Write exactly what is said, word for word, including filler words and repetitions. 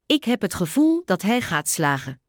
Ik heb het gevoel dat hij gaat slagen.